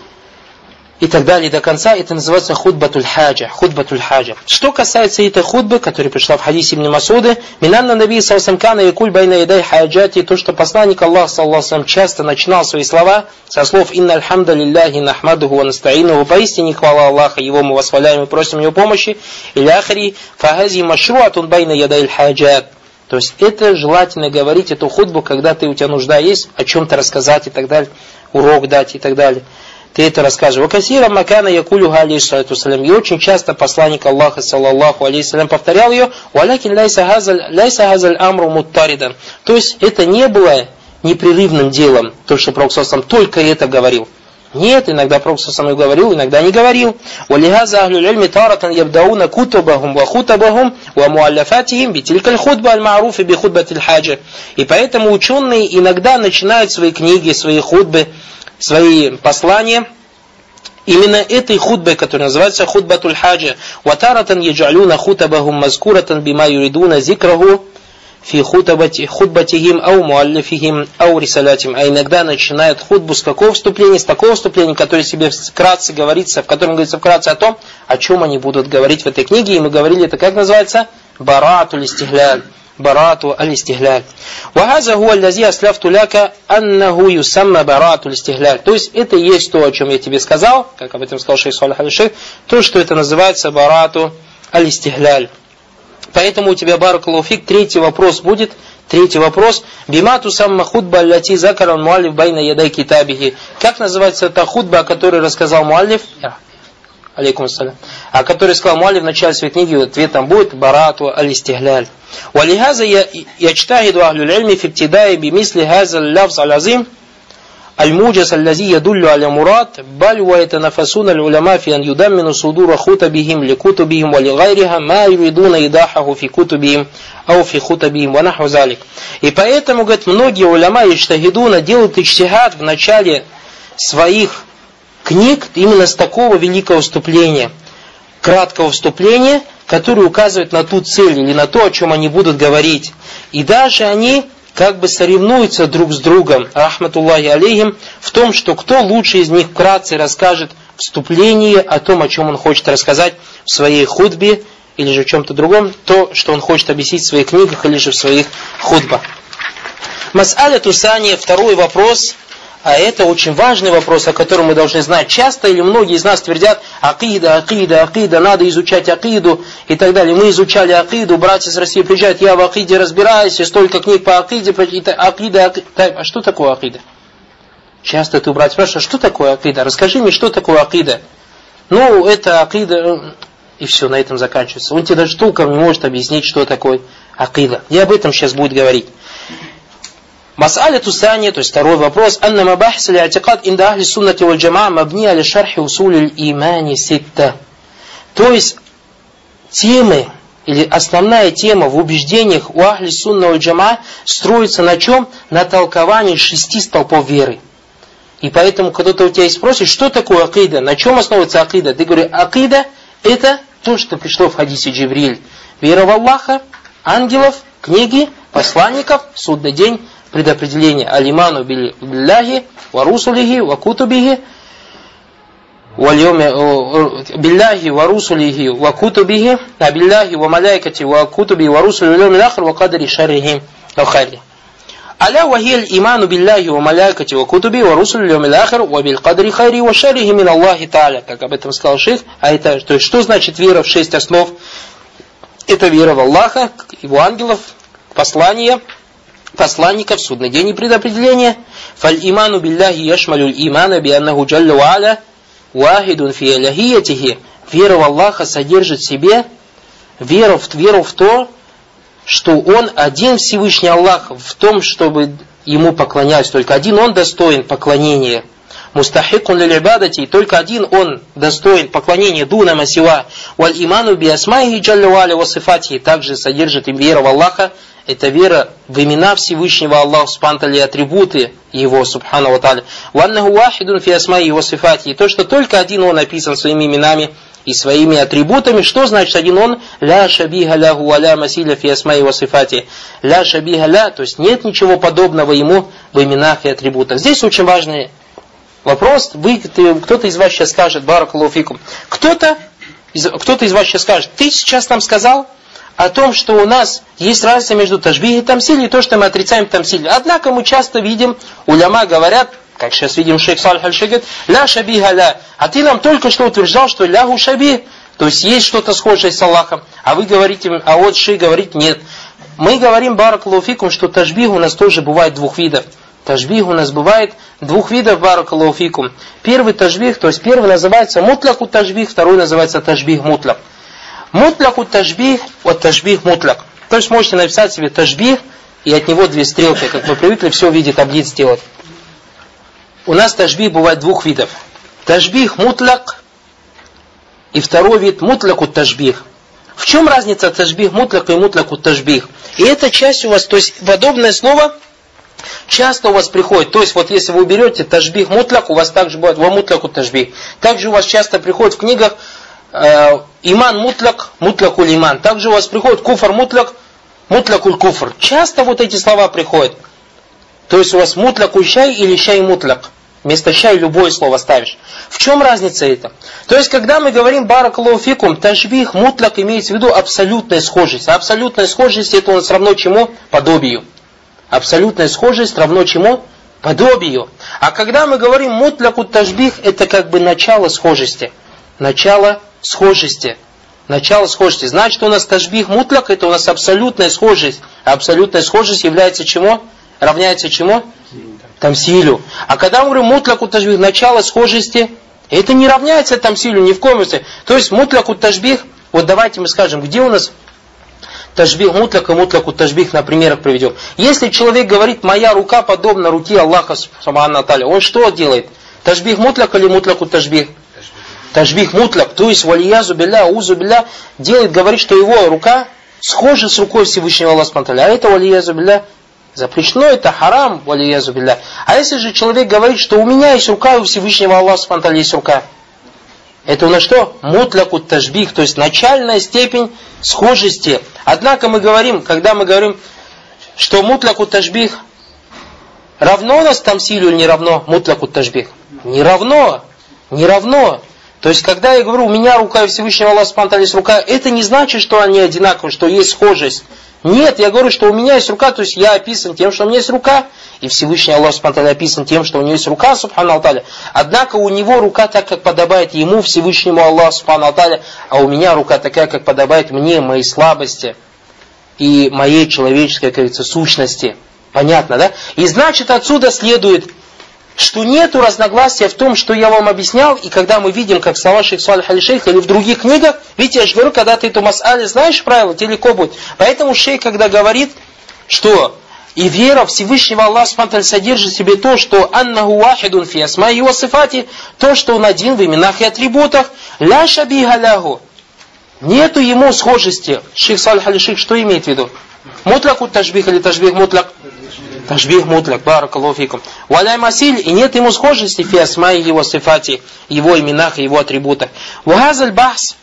и так далее до конца, это называется худбатуль хаджа. Худбатуль хаджа. Что касается этой худбы, которая пришла в хадисе ибн Масуда, минанна наби саллаллаху кана якуль байна ядай хаджати, то, что посланник Аллаха саллаллаху часто начинал свои слова со слов «Инна алхамда лилляхи нахмадуху ва настаину», поистине хвала Аллаха, его мы восхваляем и просим его помощи, или ахри фагази машруатун байна ядай хаджат. То есть это желательно говорить эту худбу, когда ты, у тебя нужда есть, о чем-то рассказать и так далее, урок дать и так далее. Ты это расскажешь. Вакасира макана якулюха алейхиссалату вассалям. И очень часто посланник Аллаха саллаллаху алейхи вассалям повторял ее. Валякин ляйса хазаль амру муттаридан. То есть это не было непрерывным делом, то, что Пророк саллаллаху алейхи вассалям только это говорил. Нет, иногда Пророк со мной говорил, иногда не говорил. وَلِهَذَا أَهْلُ الْعِلْمِ تَارَةً يَبْدَؤُونَ كُتُبَهُمْ وَخُطَبَهُمْ وَمُؤَلَّفَاتِهِمْ بِتِلْكَ الْخُطْبَةِ الْمَعْرُوفِ بِخُطْبَةِ الْحَاجَةِ. И поэтому ученые иногда начинают свои книги, свои хутбы, свои послания именно этой хутбой, которая называется хутбатуль хаджа. وَتَارَةً يَجْعَلُونَ خُطَبَهُمْ مَذْكُورَةً بِمَا يُرِدُونَ ذِكْرَهُ фи хутбатихим ау муаллифихим ау рисалятим. А иногда начинают хутбу с какого вступления? С такого вступления, которое себе вкратце говорится, в котором говорится вкратце о том, о чем они будут говорить в этой книге. И мы говорили, это как называется? Барату листигляль. Барату алистигляль. Вахаза хуа лази аслафту ляка аннаху юсамма барату листигляль. То есть это и есть то, о чем я тебе сказал, как об этом сказал шейх Салих аль-Шейх, то, что это называется барату алистигляль. Поэтому у тебя, баракаллаху фик, третий вопрос будет. Третий вопрос. Бимату самма худба аллати закаран муаллиф байна ядай китабихи. Как называется та худба, о которой рассказал муаллиф? Алейкум ассалям. О которой сказал муаллиф в начале своей книги, ответом будет барату алистигляль. Валихаза ячтахиду ахлюль ильми фи ibtida'i бимисли хаза лафз аль-азим الموجز الذي يدل على مراد بل ويتنافسون العلماء في أن يدمنوا صدور خطبهم لكتبهم ولغيرها ما يريدون إيضاحه في كتبهم أو في خطبهم ونحو ذلك. И поэтому, говорит, многие уляма иджтахидуна делают иджтихад в начале своих книг именно с такого великого вступления, краткого вступления, которое указывает на ту цель или на то, о чем они будут говорить. И даже они как бы соревнуются друг с другом, рахматуллахи алейхим, в том, что кто лучше из них вкратце расскажет вступление о том, о чем он хочет рассказать в своей хутбе, или же в чем-то другом, то, что он хочет объяснить в своих книгах, или же в своих хутбах. Мас'аля тусания, второй вопрос, а это очень важный вопрос, о котором мы должны знать. Часто или многие из нас твердят, акида, акида, акида, надо изучать акиду и так далее. Мы изучали акиду, братья из России приезжают, я в акиде разбираюсь, и столько книг по акиде, акида, акида. А что такое акида? Часто ты у братьев спрашиваешь, а что такое акида? Расскажи мне, что такое акида? Ну, это акида, и все, на этом заканчивается. Он тебе даже толком не может объяснить, что такое акида. И об этом сейчас будет говорить. Мас'аля тусания, то есть второй вопрос. Анна мабахис ли атикад инда ахли суннати валь джамаа мабни аля шархи усулиль имани ситта. То есть темы или основная тема в убеждениях у ахли сунна валь джамаа строится на чем? На толковании шести столпов веры. И поэтому, когда кто-то у тебя спросит, что такое акида, на чем основывается акида, ты говоришь, акида это то, что пришло в хадисе Джибриль. Вера в Аллаха, ангелов, книги, посланников, судный день, предопределение алиману билляхи ва русулихи ва кутубихи билляхи ва русулихи ва кутубихи а билляхи ва маляйкати ва кутуби ва русули ва льоми лахр ва кадри шаррихи ва хайри. Аля ва хия алиману билляхи ва маляйкати ва кутуби ва русули ва льоми лахр ва бил кадри хайри ва шаррихи мин Аллахи та'аля. Как об этом сказал шейх. А это, то есть, что значит вера в шесть основ? Это вера в Аллаха, его ангелов, послания, посланников, судный день и предопределение. Фаль-иману билляхи яшмалюль имана бианнаху джалля ва аля вахидун фи алахиятихи. Вера в Аллаха содержит в себе веру в, веру в то, что Он один Всевышний Аллах, в том, чтобы Ему поклонялись. Только один Он достоин поклонения. Мустахикун лиль ибадати, только один Он достоин поклонения дуна масива. Валь иману би асмаихи джалля ва аля ва сифатихи. Также содержит им вера в Аллаха. Это вера в имена Всевышнего Аллаха, спантали атрибуты Его, субхану ва тааля. Ваннаху вахидун фи асмаихи ва сифатихи. То, что только один Он описан своими именами и своими атрибутами. Что значит один Он? Ля шабиха ляху ва ля масиля фи асмаихи ва сифатихи. Ля шабиха ля, то есть нет ничего подобного Ему в именах и атрибутах. Здесь очень важный вопрос. Вы, кто-то из вас сейчас скажет, баракаллаху фикум, кто-то, кто-то из вас сейчас скажет, ты сейчас нам сказал о том, что у нас есть разница между ташбих и тамсиль, и то, что мы отрицаем тамсиль. Однако мы часто видим, уляма говорят, как сейчас видим шейх Салих аль-Шейх говорит, ля шабиха ля. А ты нам только что утверждал, что ляху шабих, то есть есть что-то схожее с Аллахом. А вы говорите, а вот шейх говорит нет. Мы говорим, баракаллаху фикум, что ташбих у нас тоже бывает двух видов. Ташбих у нас бывает двух видов, баракаллаху фикум. Первый ташбих, то есть первый называется мутляку ташбих, второй называется ташбих мутляк. Мутляку ташбих, вот ташбих мутляк. То есть можете написать себе ташбих и от него две стрелки, как мы привыкли все в виде таблиц делать. у нас ташбих бывает двух видов. Ташбих мутляк и второй вид мутлякут ташбих. В чем разница ташбих мутляк и мутлякут ташбих? И эта часть у вас, то есть подобное слово часто у вас приходит. То есть вот если вы уберете ташбих мутляк, у вас также бывает ва мутлякут ташбих. Также у вас часто приходит в книгах э, иман мутляк, мутлякуль иман. Также у вас приходит куфр мутляк, мутлякуль куфр. Часто вот эти слова приходят. То есть у вас мутлякуль щай или щай мутляк. Вместо щай любое слово ставишь. В чем разница это? То есть, когда мы говорим баракаллаху фикум, ташбих, мутляк имеется в виду абсолютная схожесть. А абсолютная схожесть это у нас равно чему? Подобию. Абсолютная схожесть равно чему? Подобию. А когда мы говорим мутлякут ташбих, это как бы начало схожести. Начало схожести. Начало схожести. Значит, у нас ташбих мутляк, это у нас абсолютная схожесть. А абсолютная схожесть является чему? Равняется чему? Тамсилю. А когда мы говорим мутлякут ташбих, начало схожести, это не равняется тамсилю ни в коем случае. То есть мутлякут ташбих, вот давайте мы скажем, где у нас ташбих мутляк и мутлякут ташбих на примерах приведем. Если человек говорит, моя рука подобна руке Аллаха субхану тааля, он что делает? Ташбих мутляк или мутлякут ташбих? Ташбих мутляк, то есть валиязу билля, аузу билля, делает, говорит, что его рука схожа с рукой Всевышнего Аллаха субхану тааля. А это валиязу билля запрещено, это харам, валиязу билля. А если же человек говорит, что у меня есть рука, и у Всевышнего Аллаха субхану тааля есть рука, это у нас что? Мутлякут ташбих, то есть начальная степень схожести. Однако мы говорим, когда мы говорим, что мутлякут ташбих равно у нас тамсилю или не равно мутлякут ташбих? Не равно, не равно. То есть, когда я говорю, у меня рука и Всевышнего Аллаха субхану тааля есть рука, это не значит, что они одинаковы, что есть схожесть. Нет, я говорю, что у меня есть рука, то есть я описан тем, что у меня есть рука, и Всевышний Аллах субхану тааля описан тем, что у него есть рука, субхану тааля. Однако у него рука так, как подобает ему, Всевышнему Аллаху субхану тааля, а у меня рука такая, как подобает мне, моей слабости и моей человеческой, как говорится, сущности. Понятно, да? И значит, отсюда следует, что нету разногласия в том, что я вам объяснял, и когда мы видим, как слова шейх Салих аль-Шейх или в других книгах, видите, я же говорю, когда ты эту мас'али знаешь правила, тебе легко будет. Поэтому шейх, когда говорит, что и вера Всевышнего Аллаха субхану тааля содержит в себе то, что аннаху вахидун фи асмаи ва сифати, то, что он один в именах и атрибутах, ля шабиха лаху. Нету ему схожести. Шейх Салих аль-Шейх что имеет в виду? Мутлякут ташбих или ташбих мутляк? Ташбих мутляк, баракаллаху фикум. Валя масиль, и нет ему схожести фи асмаи его сифати, его именах и его атрибутах. Вахазаль бахс,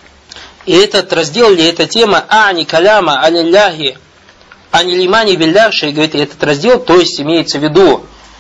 и этот раздел или эта тема, ани каляма алилляхи, ани лимани биллях, шейх говорит, этот раздел, то есть имеется в виду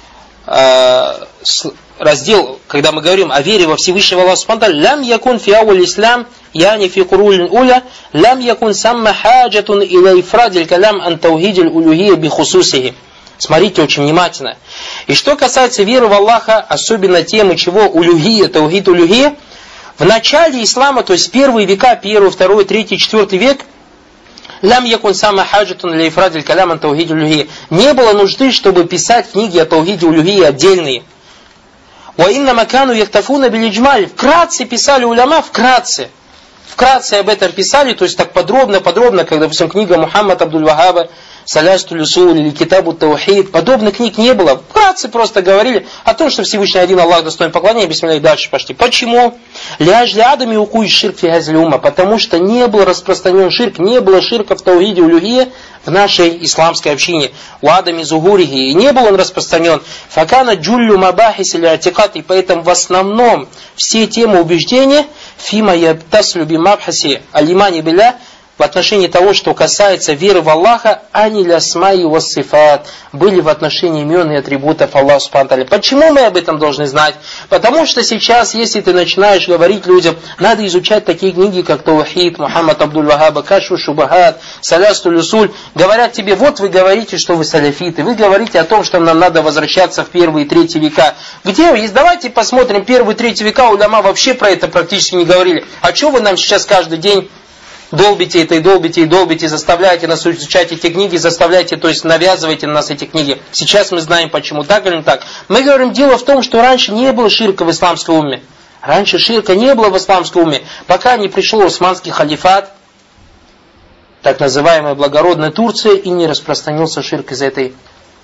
э, раздел, когда мы говорим о вере во Всевышнего Аллаха субхану тааля, лям якун фи ауль ислам, яни фи курулин уля, лям якун самма хаджатун иля ифрадиль калям ан таухидиль улюхия би хусусихи. Смотрите очень внимательно. И что касается веры в Аллаха, особенно темы чего улюхия, таухид улюхия, в начале ислама, то есть первые века, первый, второй, третий, четвертый век, лям якун самма хаджатун иля ифрадиль калям ан таухидиль улюхия. Не было нужды, чтобы писать книги о таухиде улюхии отдельные. Ва инна макану яхтафуна билиджмаль. Вкратце писали уляма, вкратце. Вкратце об этом писали, то есть так подробно, подробно, как, допустим, книга Мухаммад Абдуль-Вахаба, Салястуль Усуль или Китабу Таухид, подобных книг не было. Вкратце просто говорили о том, что Всевышний один Аллах достоин поклонения, бисмилля, и дальше пошли. Почему? Ляжли адами укуй ширк фи газли ума, потому что не был распространен ширк, не было ширка в Таухиде улюхия в нашей исламской общине. У адами зугурихи, и не был он распространен. Факана джуллю мабахис или атикат, и поэтому в основном все темы убеждения фима ябтаслю бимабхаси алимани билля, в отношении того, что касается веры в Аллаха, ани лясмаи вассифат, были в отношении имен и атрибутов Аллаха субхану тааля. Почему мы об этом должны знать? Потому что сейчас, если ты начинаешь говорить людям, надо изучать такие книги, как Таухид, Мухаммад Абдуль-Вахаба, Кашфу шубахат, Салястуль Усуль, говорят тебе, вот вы говорите, что вы саляфиты, вы говорите о том, что нам надо возвращаться в первые и третьи века. Где вы есть? Давайте посмотрим, первые и третьи века уляма вообще про это практически не говорили. А что вы нам сейчас каждый день долбите это и долбите и долбите, заставляете нас изучать эти книги, заставляете, то есть навязываете на нас эти книги. Сейчас мы знаем почему, так или не так. Мы говорим, дело в том, что раньше не было ширка в исламском уме. Раньше ширка не было в исламском уме, пока не пришел османский халифат, так называемая благородная Турция, и не распространился ширк из этой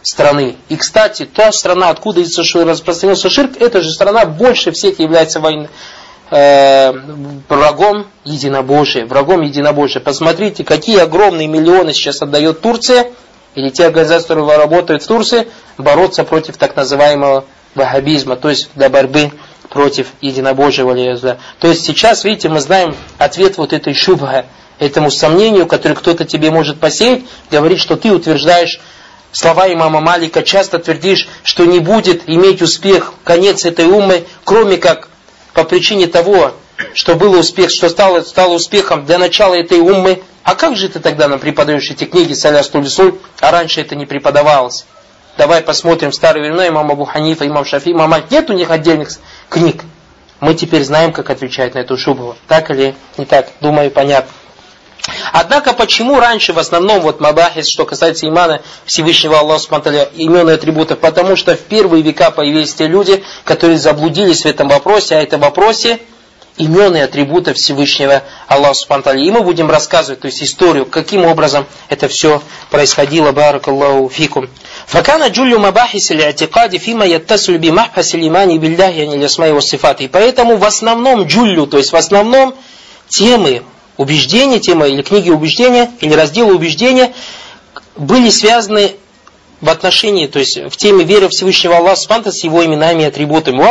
страны. И, кстати, та страна, откуда распространился ширк, эта же страна больше всех является войной, э, врагом единобожия. Врагом единобожия. Посмотрите, какие огромные миллионы сейчас отдает Турция, или те организации, которые работают в Турции, бороться против так называемого ваххабизма, то есть для борьбы против единобожия. То есть сейчас, видите, мы знаем ответ вот этой шубха, этому сомнению, которое кто-то тебе может посеять, говорит, что ты утверждаешь слова имама Малика, часто твердишь, что не будет иметь успех конец этой уммы, кроме как по причине того, что был успех, что стало, стало успехом для начала этой уммы. А как же ты тогда нам преподаешь эти книги Саляс Тулисуль, а раньше это не преподавалось? Давай посмотрим в старые времена, имам Абу Ханифа, имам Шафи, имам Малик. Нет у них отдельных книг. Мы теперь знаем, как отвечать на эту шубху. Так или не так? Думаю, понятно. Однако, почему раньше в основном вот мабахис, что касается имана Всевышнего Аллаха Субхану ва Тааля, имен и атрибутов? Потому что в первые века появились те люди, которые заблудились в этом вопросе, а это в вопросе имен и атрибутов Всевышнего Аллаха Субхану ва Тааля. И мы будем рассказывать, то есть историю, каким образом это все происходило. Баракаллаху фикум. Факана джуллю мабахис аль-и'тикади фима яттасуль би махбас аль-имани билляхи аниль асмаи ва сифати. И поэтому в основном джуллю, то есть в основном темы убеждения, темы или книги убеждения, или разделы убеждения были связаны в отношении, то есть в теме веры Всевышнего Аллаха Субхану с его именами и атрибутами.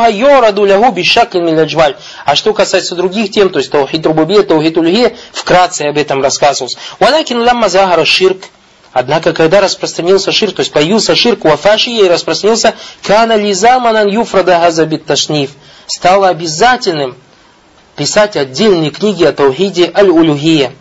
А что касается других тем, то есть таухид рубубия, таухид улюхия, вкратце об этом рассказывалось. Однако, когда распространился ширк, то есть появился ширк, вафашия и распространился, кана лизаманан юфрада газабит ташниф, стало обязательным писать отдельные книги о таухиде аль-улюхия.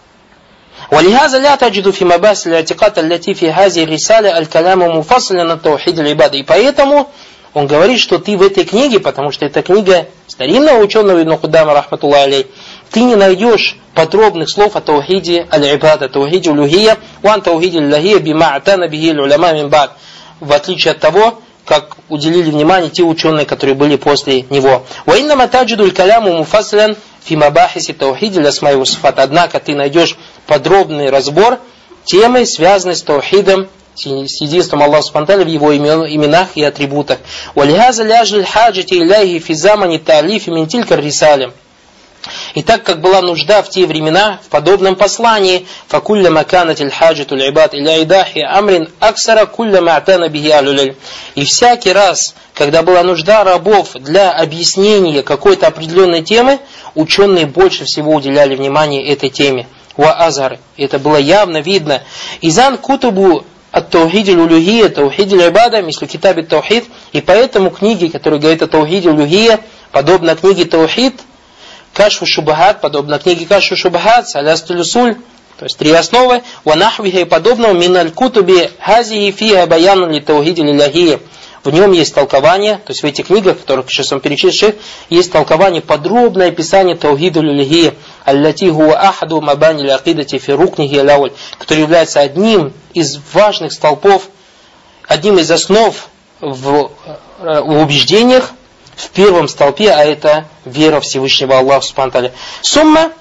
ولهذا لا تجد في مباحث الاعتقاد التي في هذه الرسالة الكلام مفصلا عن توحيد العبادة. И поэтому он говорит, что ты в этой книге, потому что это книга старинного ученого Ибн Кудама, рахматуллахи алейх, ты не найдешь подробных слов о таухиде аль-ибада, таухиде улюхия, ван таухиде аль-лахия бима атана бихи аль-уляма мин бад, в отличие от того, как уделили внимание те ученые, которые были после него. وَإِنَّمَا تَجِدُ الْكَلَامُ مُفَصِّلًا فِي مَبَاحِثِ تَوْحِيدِ الْأَسْمَاءِ وَالصِّفَاتِ. Однако ты найдешь подробный разбор темы, связанной с таухидом, с единством Аллаха Субхану ва Тааля в его именах и атрибутах. وَلِهَذَا لَأَجْلِ الْحَاجَةِ إِلَيْهِ فِي زَمَنِ التَّأْلِيفِ مِنْ تِلْكَ الرِّسَالِ. И так как была нужда в те времена в подобном послании, فَكُلَّمَا كَانَتِ الْحَاجَةُ الْعِبَادِ إِلَى إِيضَاحِ أَمْرٍ أَكْثَرَ كُلَّمَا اعْتَنَى بِهِ أَهْلُ الْعِلْمِ. И всякий раз, когда была нужда рабов для объяснения какой-то определенной темы, ученые больше всего уделяли внимание этой теме. وَأَزْهَرِ. Это было явно видно. «Изан кутубу ат-таухид аль-улюхия, таухид аль-ибада, мисли китаб ат-таухид». И поэтому книги, которые говорят о таухиде аль-улюхия, подобно книге таухид, Кашфу Шубахат, подобно книге Кашфу Шубахат, Саляс Тулисуль, то есть три основы, Ванахвиха и подобного, Миналь Кутуби Хазии Фиха Баяну ли Таухиди Лиляхия. В нем есть толкование, то есть в этих книгах, которых сейчас вам перечислил, есть толкование, подробное описание Таухиду Лиляхия, Аллати Хуа Ахаду Мабани Лякидати Фирукнихи Алауль, который является одним из важных столпов, одним из основ в, в убеждениях, в первом столпе, а это вера Всевышнего Аллаха Субхану ва Тааля. Сумма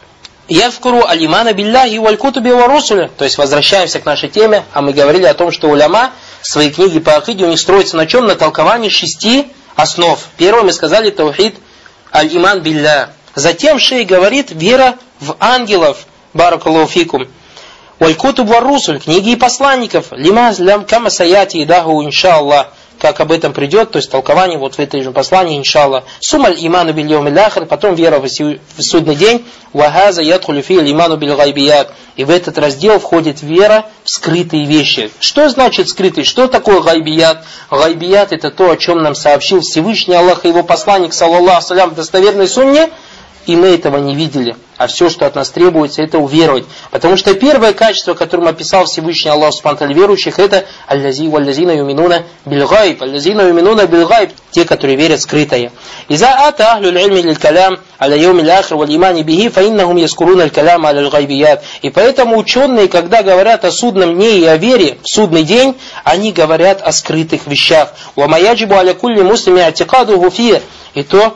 явкуру алимана билляхи валь кутуби ва русуля. То есть возвращаемся к нашей теме, а мы говорили о том, что уляма свои книги по акиде у них строятся на чем? На толковании шести основ. Первым мы сказали таухид аль-иман билля. Затем шейх говорит вера в ангелов. Баракаллаху фикум. Валь кутуб ва русуль, книги и посланников. Лима лям кама саяти идаху иншаллах. Как об этом придет, то есть толкование вот в этой же послании, иншаллах. Сумаль иману биль йомил ахир, потом вера в судный день, вахаза ядхулю фи иману биль гайбият. И в этот раздел входит вера в скрытые вещи. Что значит скрытые? Что такое гайбият? Гайбият это то, о чем нам сообщил Всевышний Аллах и его посланник, саллаллаху салям, в достоверной сунне, и мы этого не видели. А все, что от нас требуется, это уверовать. Потому что первое качество, которым описал Всевышний Аллах Субхану ва Тааля верующих, это аллази валлазина юминуна билгайб, аллазина юминуна билгайб, те, которые верят скрытое. Иза ата ахлю аль-илми лиль-калям аля йомил ахир валь-имани бихи, фаиннахум яскуруна аль-калям аля аль-гайбият. И поэтому ученые, когда говорят о судном дне и о вере в судный день, они говорят о скрытых вещах. Ва маяджибу аля кулли муслими атикадуху фи. И то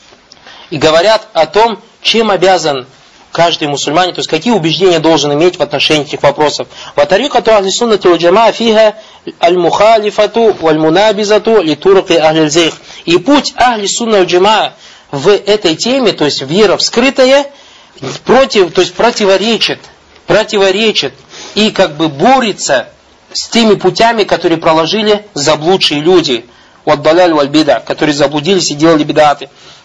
и говорят о том, чем обязан каждый мусульманин, то есть какие убеждения должен иметь в отношении этих вопросов. Ватарикату ахли суннати валь джамаа фиха аль-мухалифату валь-мунабизату литуруки ахль-зейх. И путь ахли сунна валь джамаа в этой теме, то есть вера вскрытая, против, то есть противоречит, противоречит и как бы борется с теми путями, которые проложили заблудшие люди, вад-даляль валь-бида, которые заблудились и делали бидаты.